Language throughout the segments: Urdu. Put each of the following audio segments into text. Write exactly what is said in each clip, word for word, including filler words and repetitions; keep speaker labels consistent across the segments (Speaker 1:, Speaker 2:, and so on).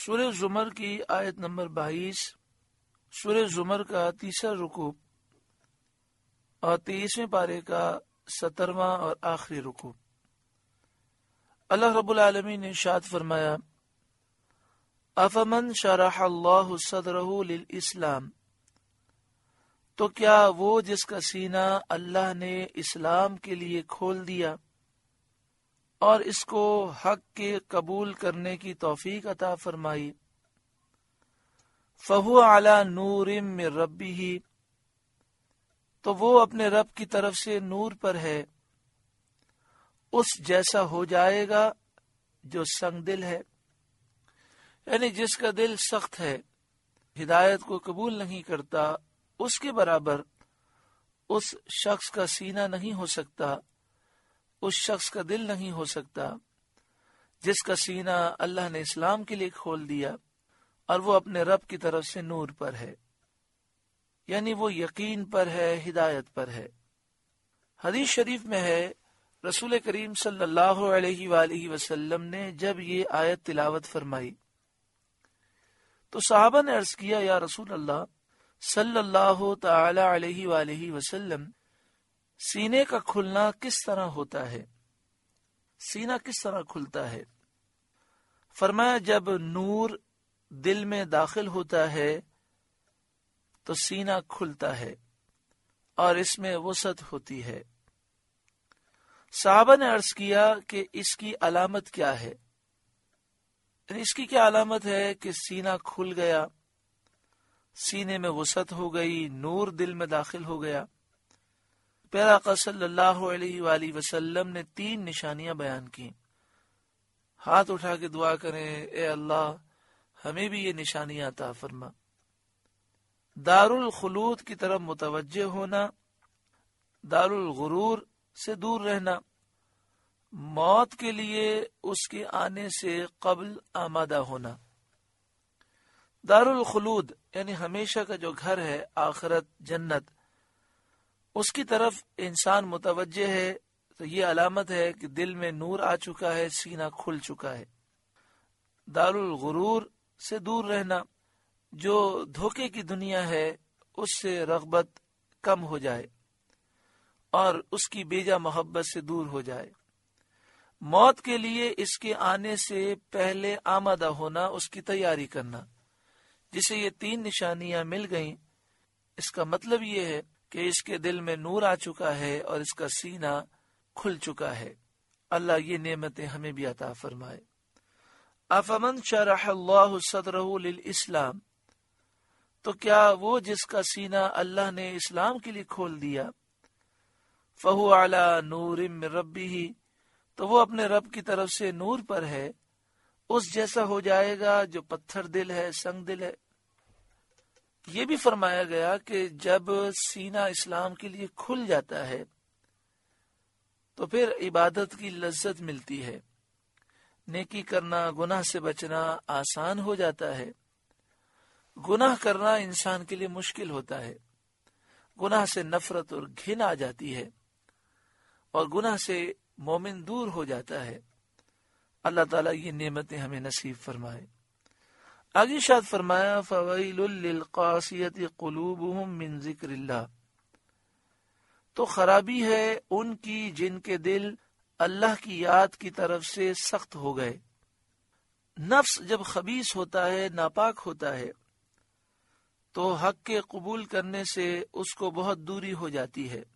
Speaker 1: سورہ زمر کی آیت نمبر بائیس، سورہ زمر کا تیسرا رکوع اور تیئیسویں پارے کا سترواں اور آخری رکوع۔ اللہ رب العالمین نے ارشاد فرمایا، افمن شرح اللہ صدرہ للاسلام، تو کیا وہ جس کا سینہ اللہ نے اسلام کے لیے کھول دیا اور اس کو حق کے قبول کرنے کی توفیق عطا فرمائی، فہو علی نور من ربہ، تو وہ اپنے رب کی طرف سے نور پر ہے، اس جیسا ہو جائے گا جو سنگ دل ہے، یعنی جس کا دل سخت ہے، ہدایت کو قبول نہیں کرتا، اس کے برابر اس شخص کا سینہ نہیں ہو سکتا، اس شخص کا دل نہیں ہو سکتا جس کا سینہ اللہ نے اسلام کے لیے کھول دیا اور وہ اپنے رب کی طرف سے نور پر ہے، یعنی وہ یقین پر ہے، ہدایت پر ہے۔ حدیث شریف میں ہے، رسول کریم صلی اللہ علیہ وآلہ وسلم نے جب یہ آیت تلاوت فرمائی تو صحابہ نے عرض کیا، یا رسول اللہ صلی اللہ تعالی علیہ وآلہ وسلم، سینے کا کھلنا کس طرح ہوتا ہے؟ سینہ کس طرح کھلتا ہے؟ فرمایا، جب نور دل میں داخل ہوتا ہے تو سینہ کھلتا ہے اور اس میں وسعت ہوتی ہے۔ صحابہ نے عرض کیا کہ اس کی علامت کیا ہے؟ اس کی کیا علامت ہے کہ سینہ کھل گیا، سینے میں وسعت ہو گئی، نور دل میں داخل ہو گیا؟ پیارا آقا صلی اللہ علیہ وآلہ وسلم نے تین نشانیاں بیان کی۔ ہاتھ اٹھا کے دعا کریں، اے اللہ ہمیں بھی یہ نشانیاں عطا فرما۔ دار الخلود کی طرف متوجہ ہونا، دار الغرور سے دور رہنا، موت کے لیے اس کے آنے سے قبل آمادہ ہونا۔ دار الخلود یعنی ہمیشہ کا جو گھر ہے، آخرت، جنت، اس کی طرف انسان متوجہ ہے تو یہ علامت ہے کہ دل میں نور آ چکا ہے، سینہ کھل چکا ہے۔ دار الغرور سے دور رہنا، جو دھوکے کی دنیا ہے اس سے رغبت کم ہو جائے اور اس کی بیجا محبت سے دور ہو جائے۔ موت کے لیے اس کے آنے سے پہلے آمادہ ہونا، اس کی تیاری کرنا۔ جسے یہ تین نشانیاں مل گئیں، اس کا مطلب یہ ہے کہ اس کے دل میں نور آ چکا ہے اور اس کا سینہ کھل چکا ہے۔ اللہ یہ نعمتیں ہمیں بھی عطا فرمائے۔ افمن شرح اللہ صدرہ للاسلام، تو کیا وہ جس کا سینہ اللہ نے اسلام کے لیے کھول دیا، فہو علی نور من ربہ، تو وہ اپنے رب کی طرف سے نور پر ہے، اس جیسا ہو جائے گا جو پتھر دل ہے، سنگ دل ہے۔ یہ بھی فرمایا گیا کہ جب سینہ اسلام کے لیے کھل جاتا ہے تو پھر عبادت کی لذت ملتی ہے، نیکی کرنا، گناہ سے بچنا آسان ہو جاتا ہے۔ گناہ کرنا انسان کے لیے مشکل ہوتا ہے، گناہ سے نفرت اور گھن آ جاتی ہے اور گناہ سے مومن دور ہو جاتا ہے۔ اللہ تعالیٰ یہ نعمتیں ہمیں نصیب فرمائے۔ آگے شاد فرمایا، فویل للقاسیۃ قلوبہم من ذکر اللہ، تو خرابی ہے ان کی جن کے دل اللہ کی یاد کی طرف سے سخت ہو گئے۔ نفس جب خبیث ہوتا ہے، ناپاک ہوتا ہے، تو حق کے قبول کرنے سے اس کو بہت دوری ہو جاتی ہے،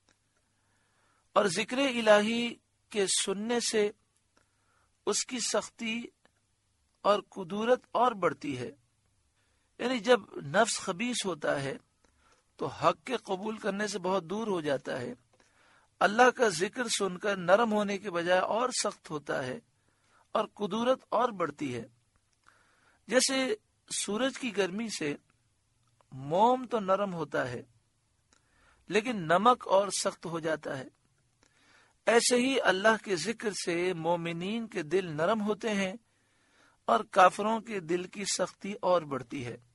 Speaker 1: اور ذکر الہی کے سننے سے اس کی سختی اور کدورت اور بڑھتی ہے۔ یعنی جب نفس خبیث ہوتا ہے تو حق کے قبول کرنے سے بہت دور ہو جاتا ہے، اللہ کا ذکر سن کر نرم ہونے کے بجائے اور سخت ہوتا ہے اور کدورت اور بڑھتی ہے۔ جیسے سورج کی گرمی سے موم تو نرم ہوتا ہے لیکن نمک اور سخت ہو جاتا ہے، ایسے ہی اللہ کے ذکر سے مومنین کے دل نرم ہوتے ہیں اور کافروں کے دل کی سختی اور بڑھتی ہے۔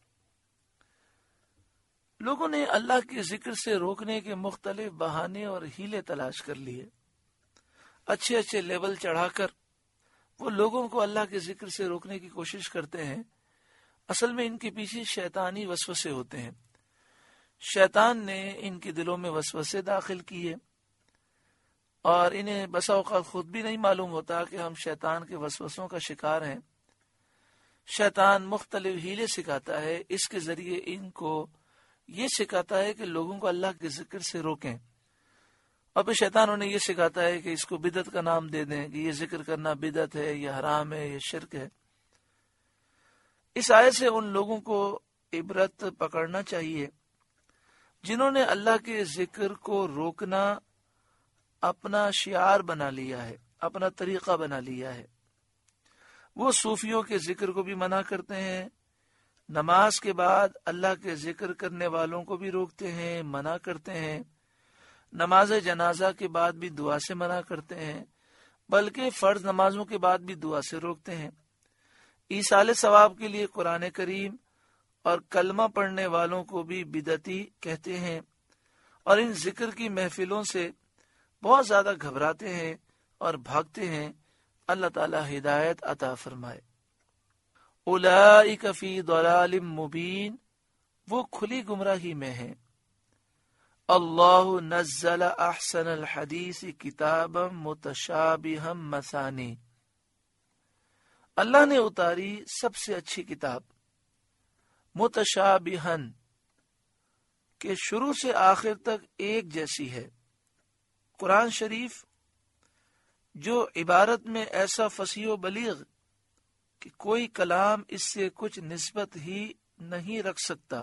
Speaker 1: لوگوں نے اللہ کے ذکر سے روکنے کے مختلف بہانے اور ہیلے تلاش کر لیے، اچھے اچھے لیبل چڑھا کر وہ لوگوں کو اللہ کے ذکر سے روکنے کی کوشش کرتے ہیں، اصل میں ان کے پیچھے شیطانی وسوسے ہوتے ہیں۔ شیطان نے ان کے دلوں میں وسوسے داخل کیے اور انہیں بسا اوقات خود بھی نہیں معلوم ہوتا کہ ہم شیطان کے وسوسوں کا شکار ہیں۔ شیطان مختلف ہیلے سکھاتا ہے، اس کے ذریعے ان کو یہ سکھاتا ہے کہ لوگوں کو اللہ کے ذکر سے روکیں، اور پھر شیطان انہیں یہ سکھاتا ہے کہ اس کو بدعت کا نام دے دیں کہ یہ ذکر کرنا بدعت ہے، یہ حرام ہے، یہ شرک ہے۔ اس آیت سے ان لوگوں کو عبرت پکڑنا چاہیے جنہوں نے اللہ کے ذکر کو روکنا اپنا شعار بنا لیا ہے، اپنا طریقہ بنا لیا ہے۔ وہ صوفیوں کے ذکر کو بھی منع کرتے ہیں، نماز کے بعد اللہ کے ذکر کرنے والوں کو بھی روکتے ہیں، منع کرتے ہیں، نماز جنازہ کے بعد بھی دعا سے منع کرتے ہیں، بلکہ فرض نمازوں کے بعد بھی دعا سے روکتے ہیں۔ ایصال ثواب کے لیے قرآن کریم اور کلمہ پڑھنے والوں کو بھی بدعتی کہتے ہیں، اور ان ذکر کی محفلوں سے بہت زیادہ گھبراتے ہیں اور بھاگتے ہیں۔ اللہ تعالی ہدایت عطا فرمائے۔ اولئک فی ضلال مبین، وہ کھلی گمراہی میں ہیں۔ اللہ نزل احسن الحدیث کتابا متشابہا مثانی، اللہ نے اتاری سب سے اچھی کتاب متشابہا، کہ شروع سے آخر تک ایک جیسی ہے۔ قرآن شریف جو عبارت میں ایسا فصیح و بلیغ کہ کوئی کلام اس سے کچھ نسبت ہی نہیں رکھ سکتا،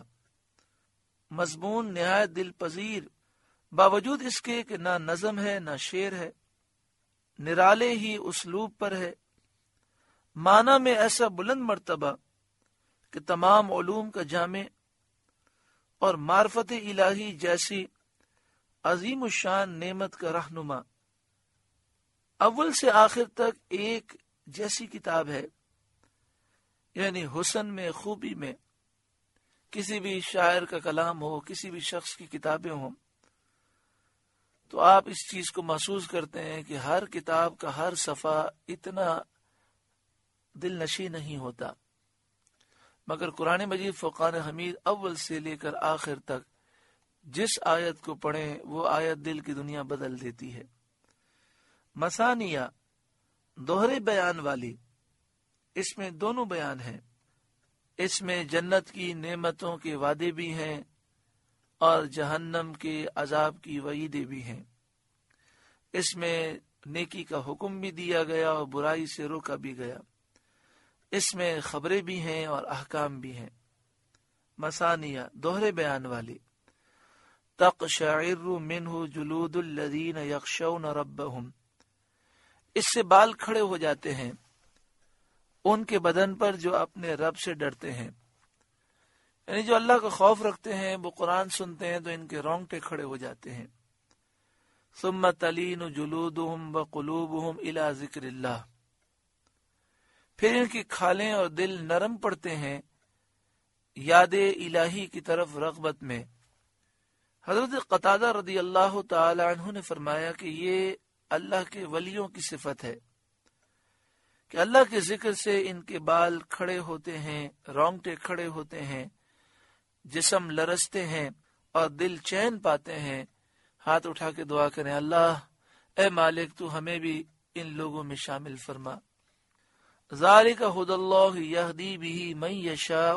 Speaker 1: مضمون نہایت دل پذیر، باوجود اس کے کہ نہ نظم ہے نہ شعر ہے، نرالے ہی اسلوب پر ہے، معنی میں ایسا بلند مرتبہ کہ تمام علوم کا جامع، اور معرفت الہی جیسی عظیم الشان نعمت کا رہنما، اول سے آخر تک ایک جیسی کتاب ہے۔ یعنی حسن میں، خوبی میں، کسی بھی شاعر کا کلام ہو، کسی بھی شخص کی کتابیں ہوں، تو آپ اس چیز کو محسوس کرتے ہیں کہ ہر کتاب کا ہر صفحہ اتنا دل نشیں نہیں ہوتا، مگر قرآن مجید فرقان حمید اول سے لے کر آخر تک جس آیت کو پڑھیں وہ آیت دل کی دنیا بدل دیتی ہے۔ مثانیہ، دوہرے بیان والی، اس میں دونوں بیان ہیں۔ اس میں جنت کی نعمتوں کے وعدے بھی ہیں اور جہنم کے عذاب کی وعیدیں بھی ہیں۔ اس میں نیکی کا حکم بھی دیا گیا اور برائی سے روکا بھی گیا۔ اس میں خبریں بھی ہیں اور احکام بھی ہیں۔ مثانیہ، دوہرے بیان والی، تقشعر منہ جلود الذین یخشون ربہم، اس سے بال کھڑے ہو جاتے ہیں ان کے بدن پر جو اپنے رب سے ڈرتے ہیں، یعنی جو اللہ کا خوف رکھتے ہیں، وہ قرآن سنتے ہیں تو ان کے رونگٹے کھڑے ہو جاتے ہیں۔ ثم تلین جلودہم وقلوبہم الی ذکر اللہ، پھر ان کی کھالیں اور دل نرم پڑتے ہیں یاد الہی کی طرف رغبت میں۔ حضرت قتادہ رضی اللہ تعالی عنہ نے فرمایا کہ یہ اللہ کے ولیوں کی صفت ہے کہ اللہ کے ذکر سے ان کے بال کھڑے ہوتے ہیں، رونگٹے کھڑے ہوتے ہیں، جسم لرزتے ہیں اور دل چین پاتے ہیں۔ ہاتھ اٹھا کے دعا کریں، اللہ اے مالک تو ہمیں بھی ان لوگوں میں شامل فرما۔ ذالک ھدی اللہ یہدی بہ من یشاء،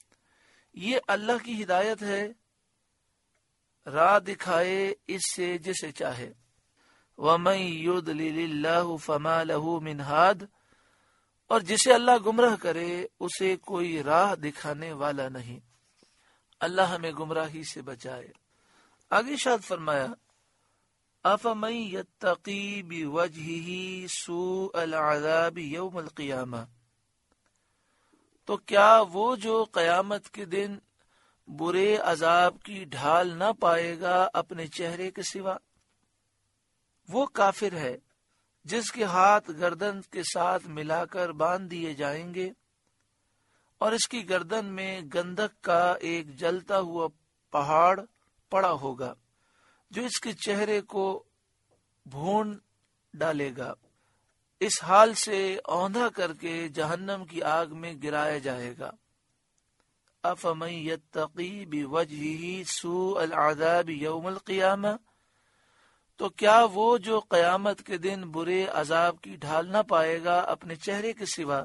Speaker 1: یہ اللہ کی ہدایت ہے، راہ دکھائے اس سے جسے چاہے۔ وَمَن يُضْلِلِ اللَّهُ فَمَا لَهُ مِنْ هَادٍ، اور جسے اللہ گمراہ کرے اسے کوئی راہ دکھانے والا نہیں۔ اللہ ہمیں گمراہی سے بچائے۔ آگے ارشاد فرمایا، أَفَمَن يَتَّقِي بِوَجْهِهِ سُوءَ الْعَذَابِ يَوْمَ الْقِيَامَةِ، تو کیا وہ جو قیامت کے دن برے عذاب کی ڈھال نہ پائے گا اپنے چہرے کے سوا؟ وہ کافر ہے جس کے ہاتھ گردن کے ساتھ ملا کر باندھ دیے جائیں گے، اور اس کی گردن میں گندھک کا ایک جلتا ہوا پہاڑ پڑا ہوگا جو اس کے چہرے کو بھون ڈالے گا۔ اس حال سے اوندھا کر کے جہنم کی آگ میں گرایا جائے گا۔ افمن یتقی بوجہہ سوء العذاب یوم القیامہ، تو کیا وہ جو قیامت کے دن برے عذاب کی ڈھال نہ پائے گا اپنے چہرے کے سوا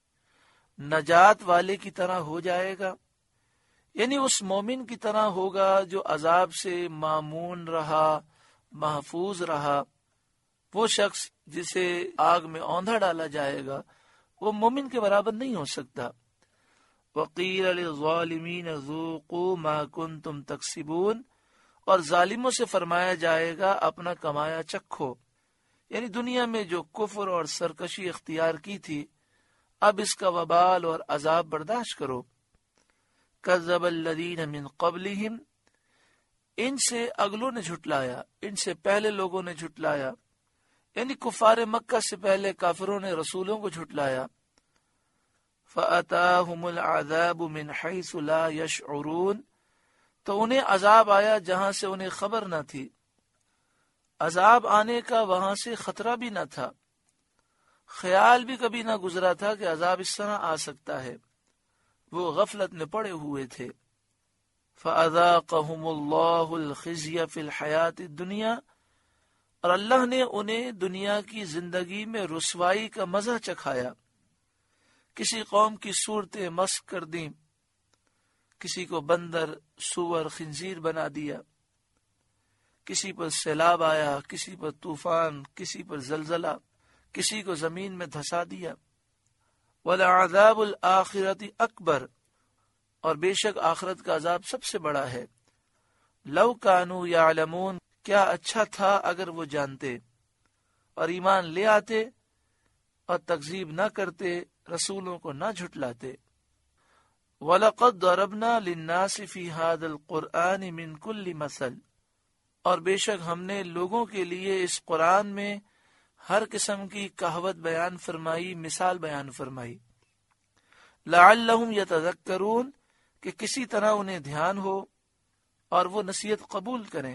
Speaker 1: نجات والے کی طرح ہو جائے گا؟ یعنی اس مومن کی طرح ہوگا جو عذاب سے مامون رہا، محفوظ رہا۔ وہ شخص جسے آگ میں اوندھا ڈالا جائے گا وہ مومن کے برابر نہیں ہو سکتا۔ وَقِيلَ لِلظَّالِمِينَ ذُوقُوا مَا كُنتُمْ تَكْسِبُونَ، اور ظالموں سے فرمایا جائے گا اپنا کمایا چکھو، یعنی دنیا میں جو کفر اور سرکشی اختیار کی تھی اب اس کا وبال اور عذاب برداشت کرو۔ کذب الذین من قبلہم، ان سے اگلوں نے جھٹلایا، ان سے پہلے لوگوں نے جھٹلایا، یعنی کفار مکہ سے پہلے کافروں نے رسولوں کو جھٹلایا۔ فَأَتَاهُمُ الْعَذَابُ مِنْ حَيْثُ لَا يَشْعُرُونَ، تو انہیں عذاب آیا جہاں سے انہیں خبر نہ تھی۔ عذاب آنے کا وہاں سے خطرہ بھی نہ تھا، خیال بھی کبھی نہ گزرا تھا کہ عذاب اس طرح آ سکتا ہے، وہ غفلت میں پڑے ہوئے تھے۔ فَأَذَاقَهُمُ اللَّهُ الْخِزْيَ فِي الْحَيَاةِ الدُّنْيَا، اور اللہ نے انہیں دنیا کی زندگی میں رسوائی کا مزہ چکھایا۔ کسی قوم کی صورتیں مسخ کر دیں، کسی کو بندر، سور، خنزیر بنا دیا، کسی پر سیلاب آیا، کسی پر طوفان، کسی پر زلزلہ، کسی کو زمین میں دھسا دیا۔ وَلَعَذَابُ الْآخِرَةِ أَكْبَرُ، اور بے شک آخرت کا عذاب سب سے بڑا ہے۔ لَوْ كَانُوا يَعْلَمُونَ، کیا اچھا تھا اگر وہ جانتے اور ایمان لے آتے اور تکذیب نہ کرتے، رسولوں کو نہ جھٹلاتے۔ وَلَقَدْ ضَرَبْنَا لِلنَّاسِ فِي هَذَا الْقُرْآنِ مِنْ كُلِّ مَثَلٍ، اور بے شک ہم نے لوگوں کے لیے اس قرآن میں ہر قسم کی کہاوت بیان فرمائی، مثال بیان فرمائی۔ لَعَلَّهُمْ يَتَذَكَّرُونَ، کہ کسی طرح انہیں دھیان ہو اور وہ نصیحت قبول کریں۔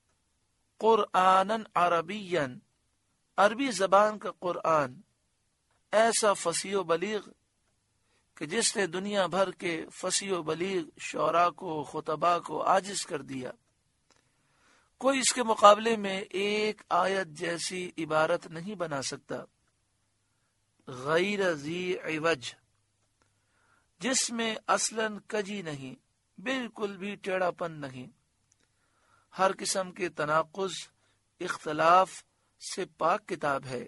Speaker 1: قرآناً عربیاً، عربی زبان کا قرآن، ایسا فصیح و بلیغ کہ جس نے دنیا بھر کے فصیح و بلیغ شعراء کو، خطباء کو عاجز کر دیا۔ کوئی اس کے مقابلے میں ایک آیت جیسی عبارت نہیں بنا سکتا۔ غیر ذی عوج، جس میں اصلاً کجی نہیں، بالکل بھی ٹیڑھا پن نہیں، ہر قسم کے تناقض، اختلاف سے پاک کتاب ہے۔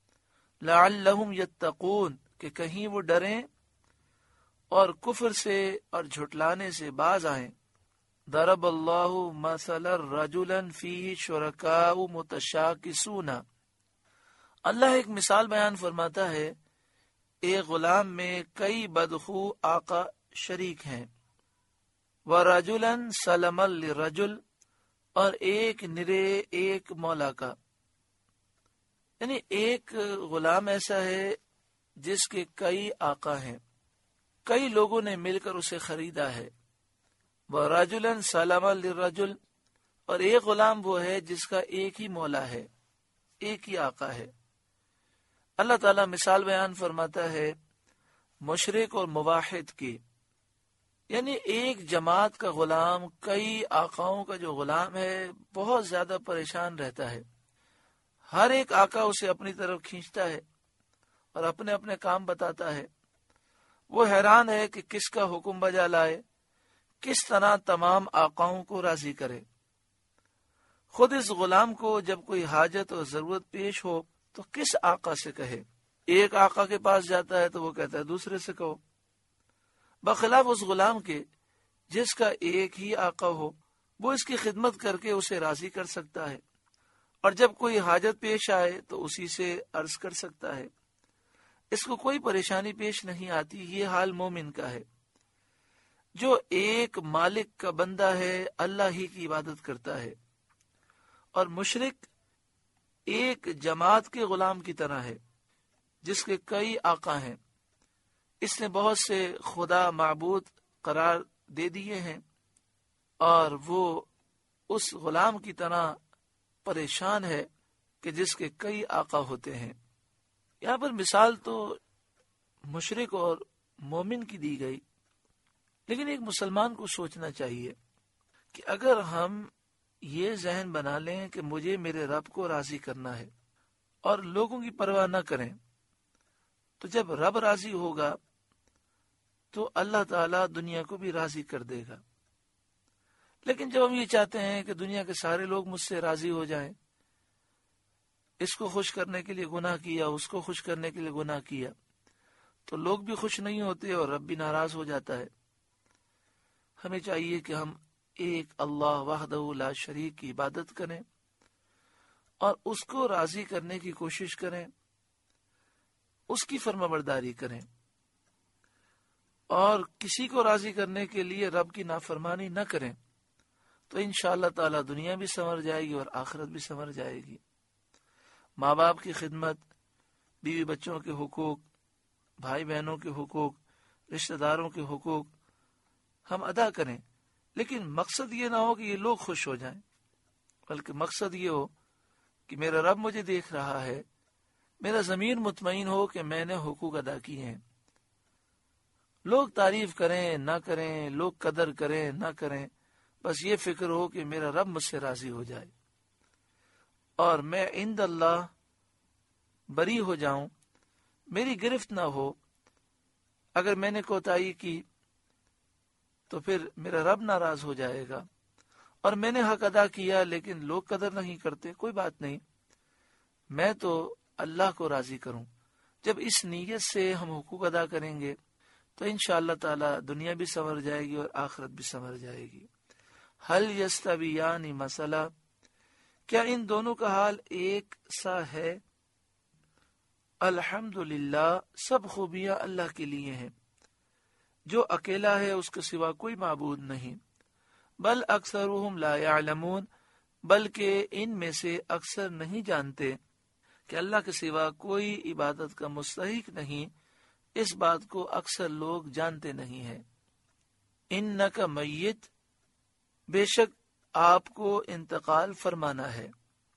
Speaker 1: لعلہم یتقون، کہ کہیں وہ ڈریں اور کفر سے اور جھٹلانے سے باز آئیں۔ ضرب اللہ مثلا رجلا فیہ شرکاء متشاکسون، اللہ ایک مثال بیان فرماتا ہے، ایک غلام میں کئی بدخو آقا شریک ہیں۔ ورجلا سلما لرجل، اور ایک نرے ایک مولا کا، یعنی ایک غلام ایسا ہے جس کے کئی آقا ہیں، کئی لوگوں نے مل کر اسے خریدا ہے۔ وَرَجُلًا سَلَمًا لِلرَّجُلِ، اور ایک غلام وہ ہے جس کا ایک ہی مولا ہے، ایک ہی آقا ہے۔ اللہ تعالیٰ مثال بیان فرماتا ہے مشرک اور موحد کی، یعنی ایک جماعت کا غلام کئی آقاؤں کا جو غلام ہے بہت زیادہ پریشان رہتا ہے، ہر ایک آقا اسے اپنی طرف کھینچتا ہے اور اپنے اپنے کام بتاتا ہے۔ وہ حیران ہے کہ کس کا حکم بجا لائے، کس طرح تمام آقاؤں کو راضی کرے۔ خود اس غلام کو جب کوئی حاجت اور ضرورت پیش ہو تو کس آقا سے کہے؟ ایک آقا کے پاس جاتا ہے تو وہ کہتا ہے دوسرے سے کہو، بخلاف اس غلام کے جس کا ایک ہی آقا ہو، وہ اس کی خدمت کر کے اسے راضی کر سکتا ہے، اور جب کوئی حاجت پیش آئے تو اسی سے عرض کر سکتا ہے، اس کو کوئی پریشانی پیش نہیں آتی۔ یہ حال مومن کا ہے جو ایک مالک کا بندہ ہے، اللہ ہی کی عبادت کرتا ہے، اور مشرک ایک جماعت کے غلام کی طرح ہے جس کے کئی آقا ہیں، اس نے بہت سے خدا معبود قرار دے دیے ہیں اور وہ اس غلام کی طرح پریشان ہے کہ جس کے کئی آقا ہوتے ہیں۔ یہاں پر مثال تو مشرک اور مومن کی دی گئی، لیکن ایک مسلمان کو سوچنا چاہیے کہ اگر ہم یہ ذہن بنا لیں کہ مجھے میرے رب کو راضی کرنا ہے اور لوگوں کی پرواہ نہ کریں، تو جب رب راضی ہوگا تو اللہ تعالیٰ دنیا کو بھی راضی کر دے گا۔ لیکن جب ہم یہ چاہتے ہیں کہ دنیا کے سارے لوگ مجھ سے راضی ہو جائیں، اس کو خوش کرنے کے لیے گناہ کیا، اس کو خوش کرنے کے لیے گناہ کیا، تو لوگ بھی خوش نہیں ہوتے اور رب بھی ناراض ہو جاتا ہے۔ ہمیں چاہیے کہ ہم ایک اللہ وحدہ لا شریک کی عبادت کریں اور اس کو راضی کرنے کی کوشش کریں، اس کی فرما برداری کریں، اور کسی کو راضی کرنے کے لیے رب کی نافرمانی نہ کریں، تو انشاءاللہ تعالی دنیا بھی سنور جائے گی اور آخرت بھی سنور جائے گی۔ ماں باپ کی خدمت، بیوی بچوں کے حقوق، بھائی بہنوں کے حقوق، رشتہ داروں کے حقوق ہم ادا کریں، لیکن مقصد یہ نہ ہو کہ یہ لوگ خوش ہو جائیں، بلکہ مقصد یہ ہو کہ میرا رب مجھے دیکھ رہا ہے، میرا ضمیر مطمئن ہو کہ میں نے حقوق ادا کیے ہیں۔ لوگ تعریف کریں نہ کریں، لوگ قدر کریں نہ کریں، بس یہ فکر ہو کہ میرا رب مجھ سے راضی ہو جائے اور میں عند اللہ بری ہو جاؤں، میری گرفت نہ ہو۔ اگر میں نے کوتاہی کی تو پھر میرا رب ناراض ہو جائے گا، اور میں نے حق ادا کیا لیکن لوگ قدر نہیں کرتے، کوئی بات نہیں، میں تو اللہ کو راضی کروں۔ جب اس نیت سے ہم حقوق ادا کریں گے تو انشاءاللہ تعالی دنیا بھی سنور جائے گی اور آخرت بھی سنور جائے گی۔ حل یستویان مسئلہ، کیا ان دونوں کا حال ایک سا ہے؟ الحمدللہ، سب خوبیاں اللہ کے لیے ہیں، جو اکیلا ہے، اس کے سوا کوئی معبود نہیں۔ بل اکثرهم لا يعلمون، بلکہ ان میں سے اکثر نہیں جانتے کہ اللہ کے سوا کوئی عبادت کا مستحق نہیں، اس بات کو اکثر لوگ جانتے نہیں ہیں۔ انک میت، بے شک آپ کو انتقال فرمانا ہے۔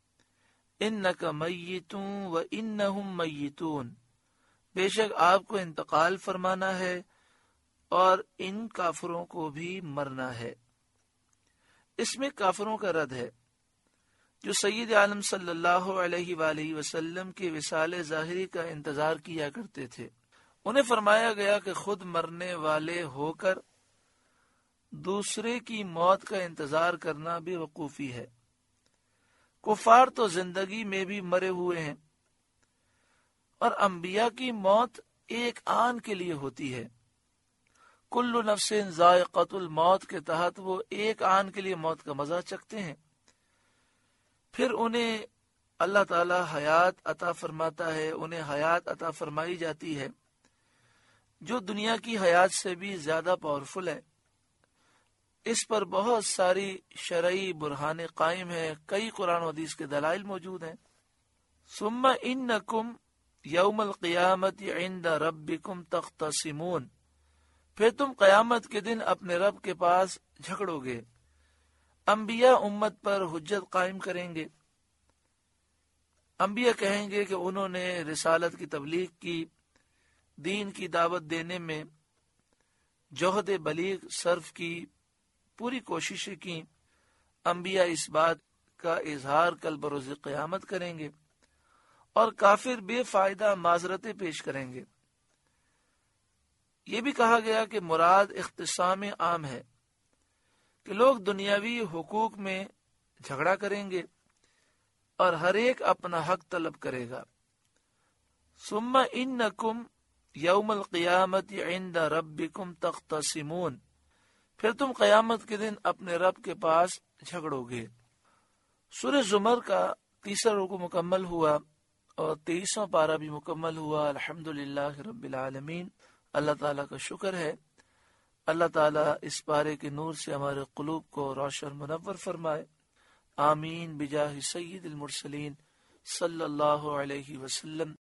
Speaker 1: انک میتون و انہم میتون، بے شک آپ کو انتقال فرمانا ہے اور ان کافروں کو بھی مرنا ہے۔ اس میں کافروں کا رد ہے جو سید عالم صلی اللہ علیہ وآلہ وسلم کے وصال ظاہری کا انتظار کیا کرتے تھے۔ انہیں فرمایا گیا کہ خود مرنے والے ہو کر دوسرے کی موت کا انتظار کرنا بے وقوفی ہے۔ کفار تو زندگی میں بھی مرے ہوئے ہیں، اور انبیاء کی موت ایک آن کے لیے ہوتی ہے۔ کل نفس ذائقۃ الموت کے تحت وہ ایک آن کے لیے موت کا مزہ چکھتے ہیں، پھر انہیں اللہ تعالی حیات عطا فرماتا ہے، انہیں حیات عطا فرمائی جاتی ہے جو دنیا کی حیات سے بھی زیادہ پاورفل ہے۔ اس پر بہت ساری شرعی برہان قائم ہے، کئی قرآن و حدیث کے دلائل موجود ہیں۔ ثم انکم یوم القیامت عند ربکم تختصمون، پھر تم قیامت کے دن اپنے رب کے پاس جھگڑو گے۔ انبیاء امت پر حجت قائم کریں گے۔ انبیاء کہیں گے کہ انہوں نے رسالت کی تبلیغ کی، دین کی دعوت دینے میں جہد بلیغ صرف کی، پوری کوششیں کی۔ انبیاء اس بات کا اظہار کل بروز قیامت کریں گے، اور کافر بے فائدہ معذرتیں پیش کریں گے۔ یہ بھی کہا گیا کہ مراد اختصام عام ہے، کہ لوگ دنیاوی حقوق میں جھگڑا کریں گے اور ہر ایک اپنا حق طلب کرے گا۔ ثم انکم یوم القیامت عند ربکم تختصمون، پھر تم قیامت کے دن اپنے رب کے پاس جھگڑو گے۔ سورہ زمر کا تیسرا رکوع مکمل ہوا اور تیئیسواں پارہ بھی مکمل ہوا۔ الحمدللہ رب العالمین، اللہ تعالیٰ کا شکر ہے۔ اللہ تعالیٰ اس پارے کے نور سے ہمارے قلوب کو روشن منور فرمائے۔ آمین بجاہ سید المرسلین صلی اللہ علیہ وسلم۔